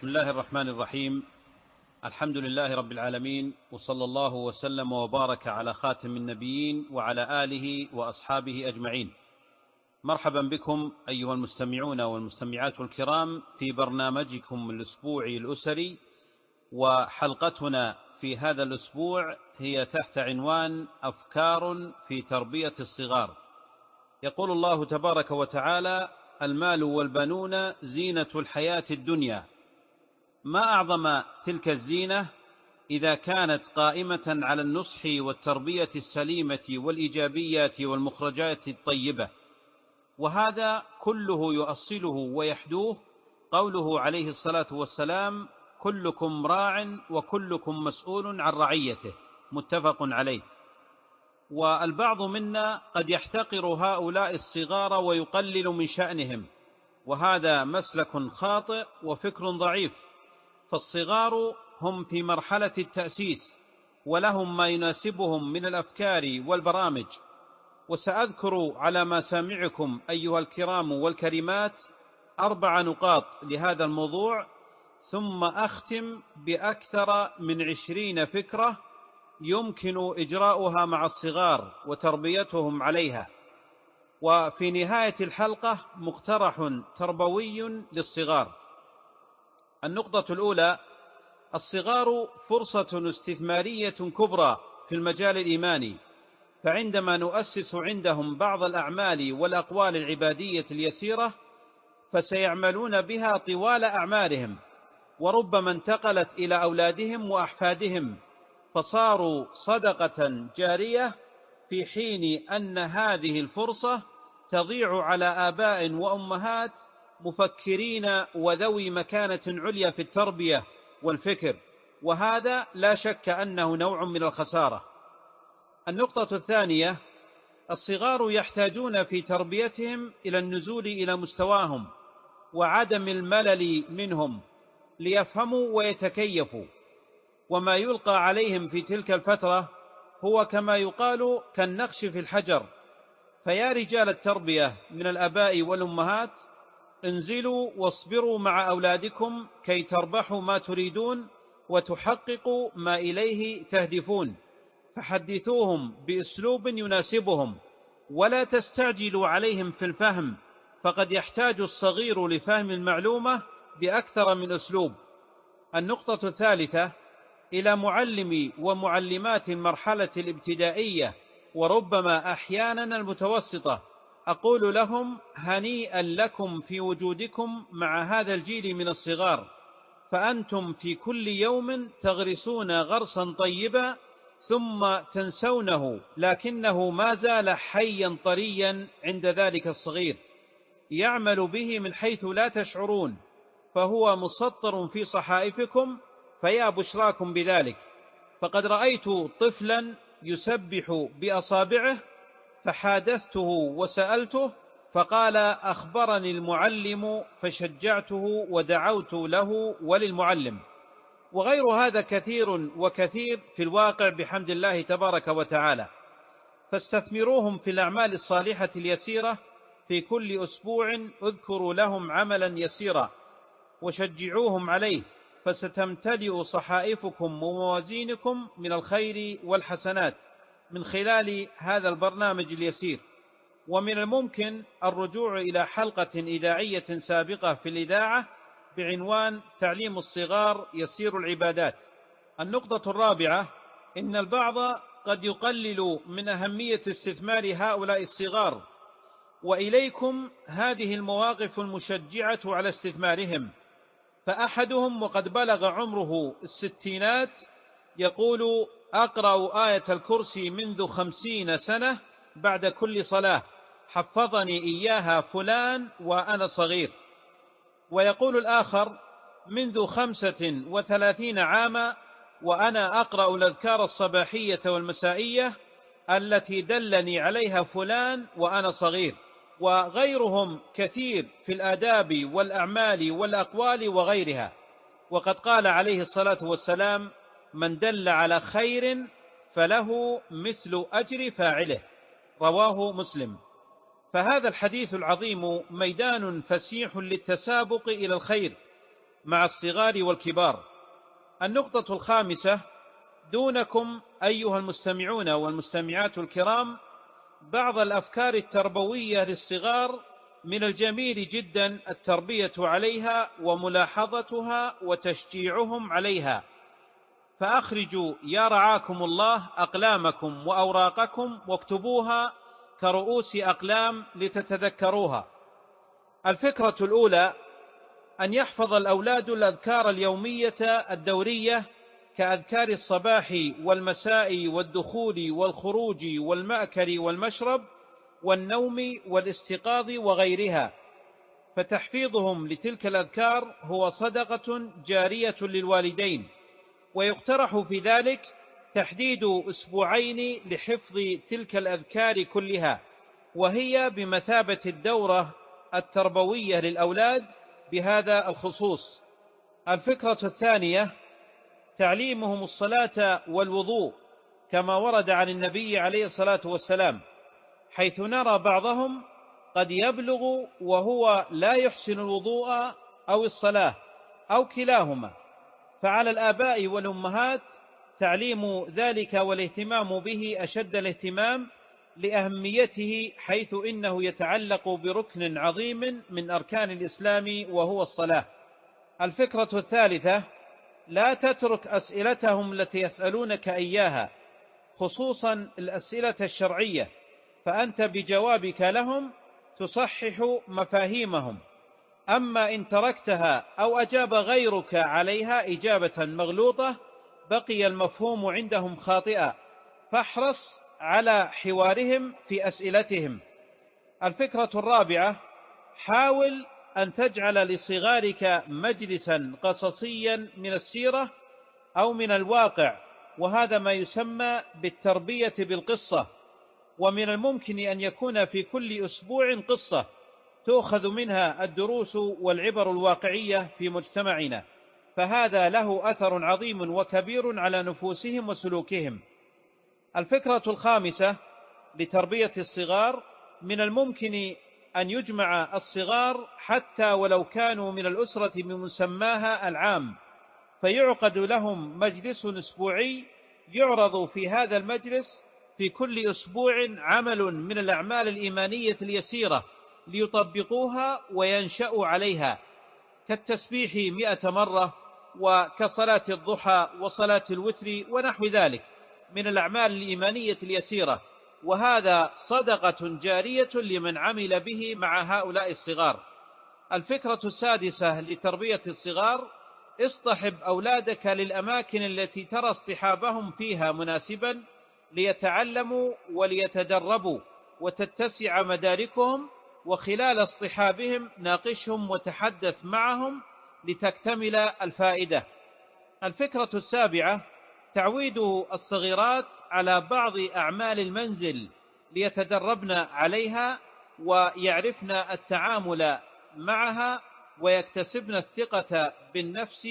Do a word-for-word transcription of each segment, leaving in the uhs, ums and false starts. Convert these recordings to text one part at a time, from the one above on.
بسم الله الرحمن الرحيم. الحمد لله رب العالمين، وصلى الله وسلم وبارك على خاتم النبيين وعلى آله وأصحابه أجمعين. مرحبا بكم أيها المستمعون والمستمعات الكرام في برنامجكم الأسبوعي الأسري، وحلقتنا في هذا الأسبوع هي تحت عنوان أفكار في تربية الصغار. يقول الله تبارك وتعالى: المال والبنون زينة الحياة الدنيا. ما أعظم تلك الزينة إذا كانت قائمة على النصح والتربية السليمة والإيجابيات والمخرجات الطيبة، وهذا كله يؤصله ويحدوه قوله عليه الصلاة والسلام: كلكم راع وكلكم مسؤول عن رعيته، متفق عليه. والبعض منا قد يحتقر هؤلاء الصغار ويقلل من شأنهم، وهذا مسلك خاطئ وفكر ضعيف، فالصغار هم في مرحلة التأسيس، ولهم ما يناسبهم من الأفكار والبرامج. وسأذكر على مسامعكم أيها الكرام والكريمات أربع نقاط لهذا الموضوع، ثم أختم بأكثر من عشرين فكرة يمكن إجراؤها مع الصغار وتربيتهم عليها. وفي نهاية الحلقة مقترح تربوي للصغار. النقطة الأولى: الصغار فرصة استثمارية كبرى في المجال الإيماني، فعندما نؤسس عندهم بعض الأعمال والأقوال العبادية اليسيرة فسيعملون بها طوال أعمارهم، وربما انتقلت إلى أولادهم وأحفادهم فصاروا صدقة جارية، في حين أن هذه الفرصة تضيع على آباء وأمهات مفكرين وذوي مكانة عليا في التربية والفكر، وهذا لا شك أنه نوع من الخسارة. النقطة الثانية: الصغار يحتاجون في تربيتهم إلى النزول إلى مستواهم وعدم الملل منهم ليفهموا ويتكيفوا، وما يلقى عليهم في تلك الفترة هو كما يقال كالنقش في الحجر. فيا رجال التربية من الآباء والأمهات، انزلوا واصبروا مع أولادكم كي تربحوا ما تريدون وتحققوا ما إليه تهدفون، فحدثوهم بأسلوب يناسبهم، ولا تستعجلوا عليهم في الفهم، فقد يحتاج الصغير لفهم المعلومة بأكثر من أسلوب. النقطة الثالثة: إلى معلمي ومعلمات المرحلة الابتدائية وربما أحيانا المتوسطة، أقول لهم: هنيئا لكم في وجودكم مع هذا الجيل من الصغار، فأنتم في كل يوم تغرسون غرسا طيبا ثم تنسونه، لكنه ما زال حيا طريا عند ذلك الصغير، يعمل به من حيث لا تشعرون، فهو مسطر في صحائفكم، فيا بشراكم بذلك. فقد رأيت طفلا يسبح بأصابعه فحادثته وسألته فقال: أخبرني المعلم فشجعته ودعوت له وللمعلم. وغير هذا كثير وكثير في الواقع بحمد الله تبارك وتعالى. فاستثمروهم في الأعمال الصالحة اليسيرة، في كل أسبوع اذكروا لهم عملا يسيرا وشجعوهم عليه، فستمتلئ صحائفكم وموازينكم من الخير والحسنات من خلال هذا البرنامج اليسير. ومن الممكن الرجوع إلى حلقة إذاعية سابقة في الإذاعة بعنوان تعليم الصغار يسير العبادات. النقطة الرابعة: إن البعض قد يقلل من أهمية استثمار هؤلاء الصغار، وإليكم هذه المواقف المشجعة على استثمارهم. فأحدهم وقد بلغ عمره الستينات يقول: أقرأ آية الكرسي منذ خمسين سنة بعد كل صلاة، حفظني إياها فلان وأنا صغير. ويقول الآخر: منذ خمسة وثلاثين عاما وأنا أقرأ الأذكار الصباحية والمسائية التي دلني عليها فلان وأنا صغير. وغيرهم كثير في الآداب والأعمال والأقوال وغيرها. وقد قال عليه الصلاة والسلام: من دل على خير فله مثل أجر فاعله، رواه مسلم. فهذا الحديث العظيم ميدان فسيح للتسابق إلى الخير، مع الصغار والكبار. النقطة الخامسة: دونكم أيها المستمعون والمستمعات الكرام بعض الأفكار التربوية للصغار من الجميل جدا التربية عليها وملاحظتها وتشجيعهم عليها، فأخرجوا يا رعاكم الله أقلامكم وأوراقكم واكتبوها كرؤوس أقلام لتتذكروها. الفكرة الأولى: أن يحفظ الأولاد الأذكار اليومية الدورية كأذكار الصباح والمساء والدخول والخروج والمأكل والمشرب والنوم والاستيقاظ وغيرها، فتحفيظهم لتلك الأذكار هو صدقة جارية للوالدين. ويقترح في ذلك تحديد أسبوعين لحفظ تلك الأذكار كلها، وهي بمثابة الدورة التربوية للأولاد بهذا الخصوص. الفكرة الثانية: تعليمهم الصلاة والوضوء كما ورد عن النبي عليه الصلاة والسلام، حيث نرى بعضهم قد يبلغ وهو لا يحسن الوضوء أو الصلاة أو كلاهما، فعلى الآباء والأمهات تعليم ذلك والاهتمام به أشد الاهتمام لأهميته، حيث إنه يتعلق بركن عظيم من أركان الإسلام وهو الصلاة. الفكرة الثالثة: لا تترك أسئلتهم التي يسألونك إياها، خصوصا الأسئلة الشرعية، فأنت بجوابك لهم تصحح مفاهيمهم. أما إن تركتها أو أجاب غيرك عليها إجابة مغلوطة بقي المفهوم عندهم خاطئا، فاحرص على حوارهم في أسئلتهم. الفكرة الرابعة: حاول أن تجعل لصغارك مجلسا قصصيا من السيرة أو من الواقع، وهذا ما يسمى بالتربية بالقصة، ومن الممكن أن يكون في كل أسبوع قصة تؤخذ منها الدروس والعبر الواقعية في مجتمعنا، فهذا له أثر عظيم وكبير على نفوسهم وسلوكهم. الفكرة الخامسة: لتربية الصغار من الممكن أن يجمع الصغار حتى ولو كانوا من الأسرة بمسماها العام، فيعقد لهم مجلس أسبوعي يعرض في هذا المجلس في كل أسبوع عمل من الأعمال الإيمانية اليسيرة ليطبقوها وينشأوا عليها، كالتسبيح مئة مرة، وكصلاة الضحى وصلاة الوتر ونحو ذلك من الأعمال الإيمانية اليسيرة، وهذا صدقة جارية لمن عمل به مع هؤلاء الصغار. الفكرة السادسة: لتربية الصغار: اصطحب أولادك للأماكن التي ترى اصطحابهم فيها مناسبا ليتعلموا وليتدربوا وتتسع مداركهم، وخلال اصطحابهم ناقشهم وتحدث معهم لتكتمل الفائدة. الفكرة السابعة: تعويد الصغيرات على بعض أعمال المنزل ليتدربن عليها ويعرفن التعامل معها ويكتسبن الثقة بالنفس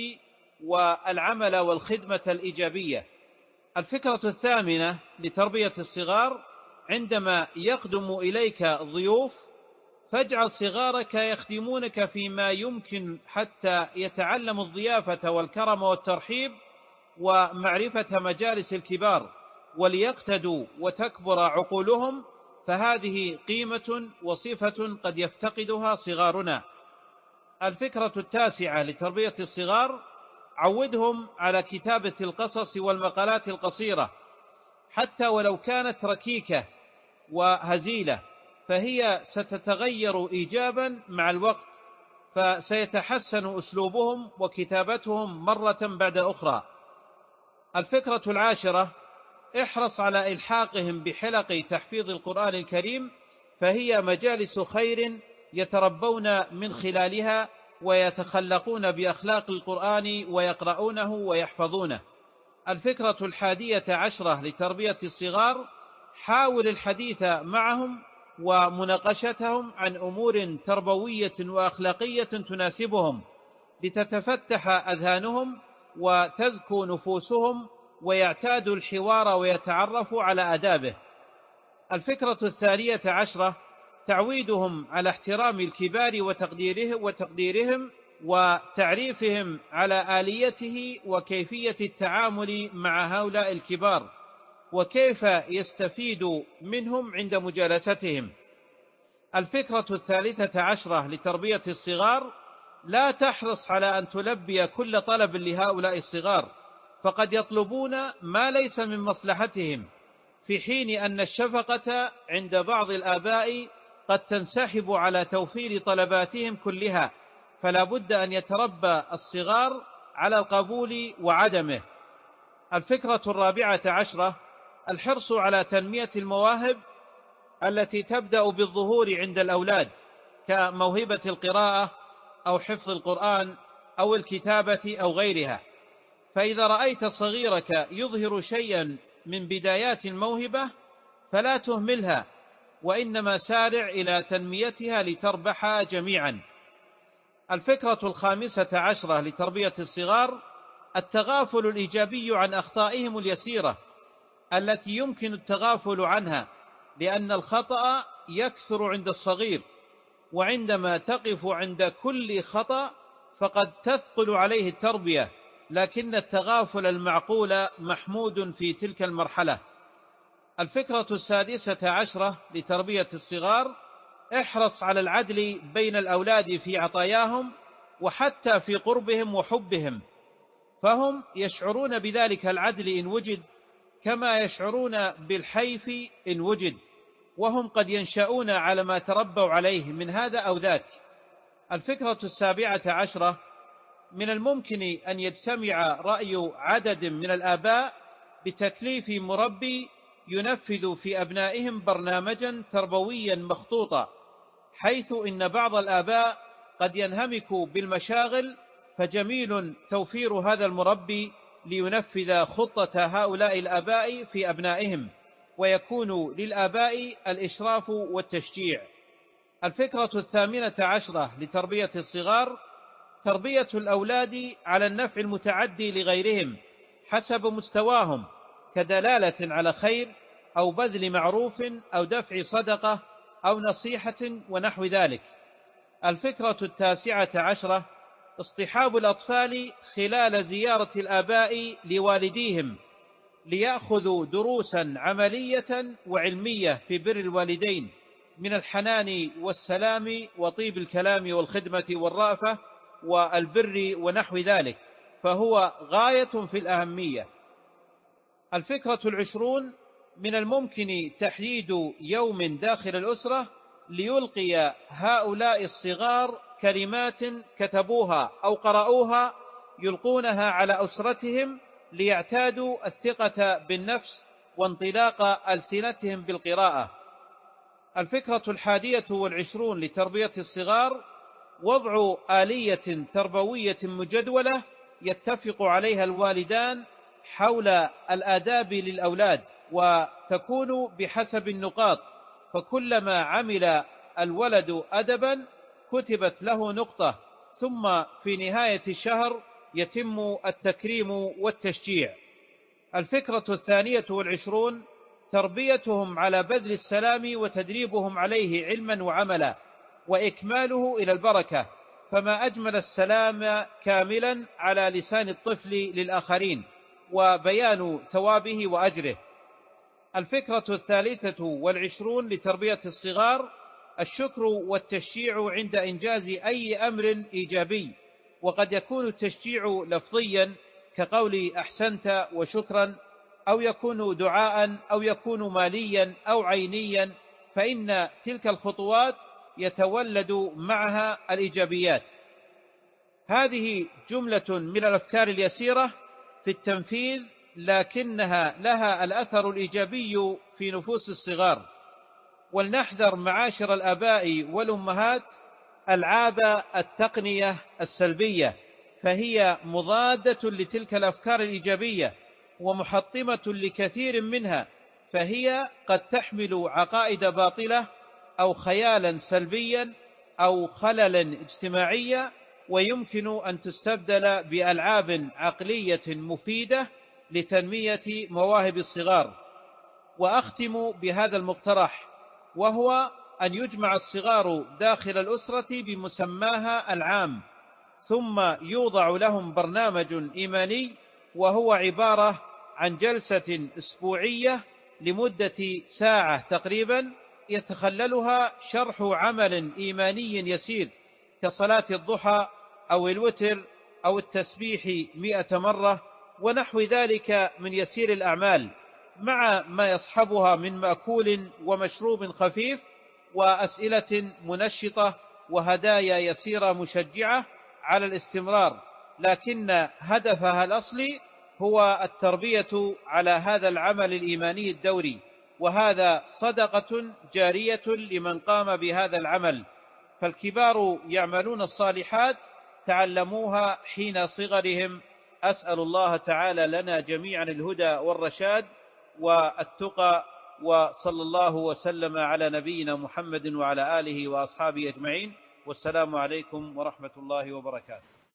والعمل والخدمة الإيجابية. الفكرة الثامنة: لتربية الصغار: عندما يقدم إليك ضيوف فاجعل صغارك يخدمونك فيما يمكن حتى يتعلموا الضيافة والكرم والترحيب ومعرفة مجالس الكبار وليقتدوا وتكبر عقولهم، فهذه قيمة وصفة قد يفتقدها صغارنا. الفكرة التاسعة: لتربية الصغار: عودهم على كتابة القصص والمقالات القصيرة حتى ولو كانت ركيكة وهزيلة، فهي ستتغير إيجابا مع الوقت، فسيتحسن أسلوبهم وكتابتهم مرة بعد أخرى. الفكرة العاشرة: احرص على إلحاقهم بحلق تحفيظ القرآن الكريم، فهي مجالس خير يتربون من خلالها ويتخلقون بأخلاق القرآن ويقرؤونه ويحفظونه. الفكرة الحادية عشرة: لتربية الصغار: حاول الحديث معهم ومناقشتهم عن أمور تربوية وأخلاقية تناسبهم لتتفتح أذهانهم وتزكو نفوسهم ويعتادوا الحوار ويتعرفوا على آدابه. الفكرة الثانية عشرة: تعويدهم على احترام الكبار وتقديره وتقديرهم وتعريفهم على آليته وكيفية التعامل مع هؤلاء الكبار، وكيف يستفيد منهم عند مجالستهم. الفكرة الثالثة عشرة لتربية الصغار: لا تحرص على أن تلبي كل طلب لهؤلاء الصغار، فقد يطلبون ما ليس من مصلحتهم، في حين أن الشفقة عند بعض الآباء قد تنسحب على توفير طلباتهم كلها، فلا بد أن يتربى الصغار على القبول وعدمه. الفكرة الرابعة عشرة: الحرص على تنمية المواهب التي تبدأ بالظهور عند الأولاد، كموهبة القراءة أو حفظ القرآن أو الكتابة أو غيرها. فإذا رأيت صغيرك يظهر شيئا من بدايات الموهبة فلا تهملها، وإنما سارع إلى تنميتها لتربح جميعا. الفكرة الخامسة عشرة لتربية الصغار: التغافل الإيجابي عن أخطائهم اليسيرة التي يمكن التغافل عنها، لأن الخطأ يكثر عند الصغير، وعندما تقف عند كل خطأ فقد تثقل عليه التربية، لكن التغافل المعقول محمود في تلك المرحلة. الفكرة السادسة عشرة لتربية الصغار: احرص على العدل بين الأولاد في عطاياهم وحتى في قربهم وحبهم، فهم يشعرون بذلك العدل إن وجد، كما يشعرون بالحيف إن وجد، وهم قد ينشأون على ما تربوا عليه من هذا أو ذاك. الفكرة السابعة عشرة: من الممكن أن يجتمع رأي عدد من الآباء بتكليف مربي ينفذ في أبنائهم برنامجا تربويا مخطوطا، حيث إن بعض الآباء قد ينهمك بالمشاغل، فجميل توفير هذا المربي لينفذ خطة هؤلاء الآباء في أبنائهم، ويكون للآباء الإشراف والتشجيع. الفكرة الثامنة عشرة لتربية الصغار: تربية الأولاد على النفع المتعدي لغيرهم حسب مستواهم، كدلالة على خير أو بذل معروف أو دفع صدقة أو نصيحة ونحو ذلك. الفكرة التاسعة عشرة: اصطحاب الأطفال خلال زيارة الآباء لوالديهم ليأخذوا دروسا عملية وعلمية في بر الوالدين من الحنان والسلام وطيب الكلام والخدمة والرأفة والبر ونحو ذلك، فهو غاية في الأهمية. الفكرة العشرون: من الممكن تحديد يوم داخل الأسرة ليلقي هؤلاء الصغار كلمات كتبوها أو قرأوها يلقونها على أسرتهم ليعتادوا الثقة بالنفس وانطلاق ألسنتهم بالقراءة. الفكرة الحادية والعشرون لتربية الصغار: وضع آلية تربوية مجدولة يتفق عليها الوالدان حول الآداب للأولاد، وتكون بحسب النقاط، فكلما عمل الولد أدبا كتبت له نقطة، ثم في نهاية الشهر يتم التكريم والتشجيع. الفكرة الثانية والعشرون: تربيتهم على بذل السلام وتدريبهم عليه علما وعملا، وإكماله إلى البركة، فما أجمل السلام كاملا على لسان الطفل للآخرين، وبيان ثوابه وأجره. الفكرة الثالثة والعشرون لتربية الصغار: الشكر والتشجيع عند إنجاز أي أمر إيجابي، وقد يكون التشجيع لفظيا كقول أحسنت وشكرا، أو يكون دعاء، أو يكون ماليا أو عينيا، فإن تلك الخطوات يتولد معها الإيجابيات. هذه جملة من الأفكار اليسيرة في التنفيذ، لكنها لها الأثر الإيجابي في نفوس الصغار. ولنحذر معاشر الآباء والأمهات ألعاب التقنية السلبية، فهي مضادة لتلك الأفكار الإيجابية ومحطمة لكثير منها، فهي قد تحمل عقائد باطلة أو خيالا سلبيا أو خللا اجتماعيا، ويمكن أن تستبدل بألعاب عقلية مفيدة لتنمية مواهب الصغار. وأختم بهذا المقترح، وهو أن يجمع الصغار داخل الأسرة بمسماها العام، ثم يوضع لهم برنامج إيماني، وهو عبارة عن جلسة أسبوعية لمدة ساعة تقريبا، يتخللها شرح عمل إيماني يسير كصلاة الضحى أو الوتر أو التسبيح مئة مرة ونحو ذلك من يسير الأعمال، مع ما يصحبها من مأكول ومشروب خفيف وأسئلة منشطة وهدايا يسيرة مشجعة على الاستمرار، لكن هدفها الأصلي هو التربية على هذا العمل الإيماني الدوري، وهذا صدقة جارية لمن قام بهذا العمل. فالكبار يعملون الصالحات تعلموها حين صغرهم. أسأل الله تعالى لنا جميعا الهدى والرشاد والتقى، وصلى الله وسلم على نبينا محمد وعلى آله وأصحابه أجمعين، والسلام عليكم ورحمة الله وبركاته.